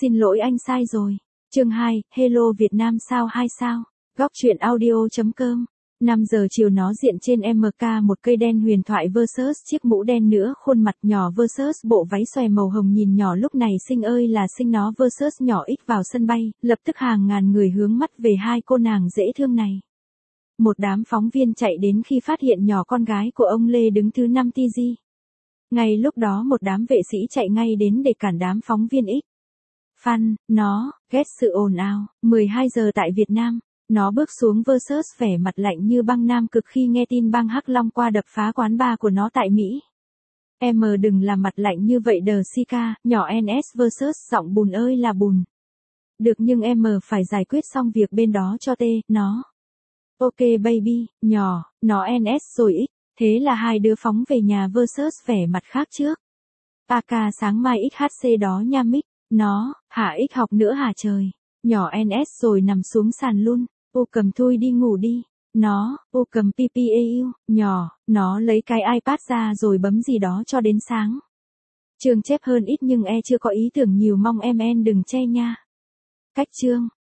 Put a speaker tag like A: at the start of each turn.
A: Xin lỗi anh sai rồi. Chương 2, Hello Việt Nam sao 2 sao. Góc truyện audio.com. 5 giờ chiều nó diện trên MK một cây đen huyền thoại versus chiếc mũ đen nữa khuôn mặt nhỏ versus bộ váy xòe màu hồng nhìn nhỏ lúc này xinh ơi là xinh nó versus nhỏ X vào sân bay, lập tức hàng ngàn người hướng mắt về hai cô nàng dễ thương này. Một đám phóng viên chạy đến khi phát hiện nhỏ con gái của ông Lê đứng thứ 5 TG. Ngay lúc đó một đám vệ sĩ chạy ngay đến để cản đám phóng viên X. Fan, nó, ghét sự ồn ào. 12 giờ tại Việt Nam, nó bước xuống versus vẻ mặt lạnh như băng Nam Cực khi nghe tin bang Hắc Long qua đập phá quán bar của nó tại Mỹ. Em đừng làm mặt lạnh như vậy đờ Sika, nhỏ NS versus giọng bùn ơi là bùn. Được nhưng em phải giải quyết xong việc bên đó cho T, nó. Ok baby, nhỏ, nó NS rồi X. Thế là hai đứa phóng về nhà versus vẻ mặt khác trước. AK sáng mai XHC đó nha Mick. Nó, hả X học nữa hả trời. Nhỏ NS rồi nằm xuống sàn luôn. Ô cầm thui đi ngủ đi. Nó, ô cầm PPAU. Nhỏ, nó lấy cái iPad ra rồi bấm gì đó cho đến sáng. Chương chép hơn ít nhưng chưa có ý tưởng nhiều mong em đừng che nha. Cách chương.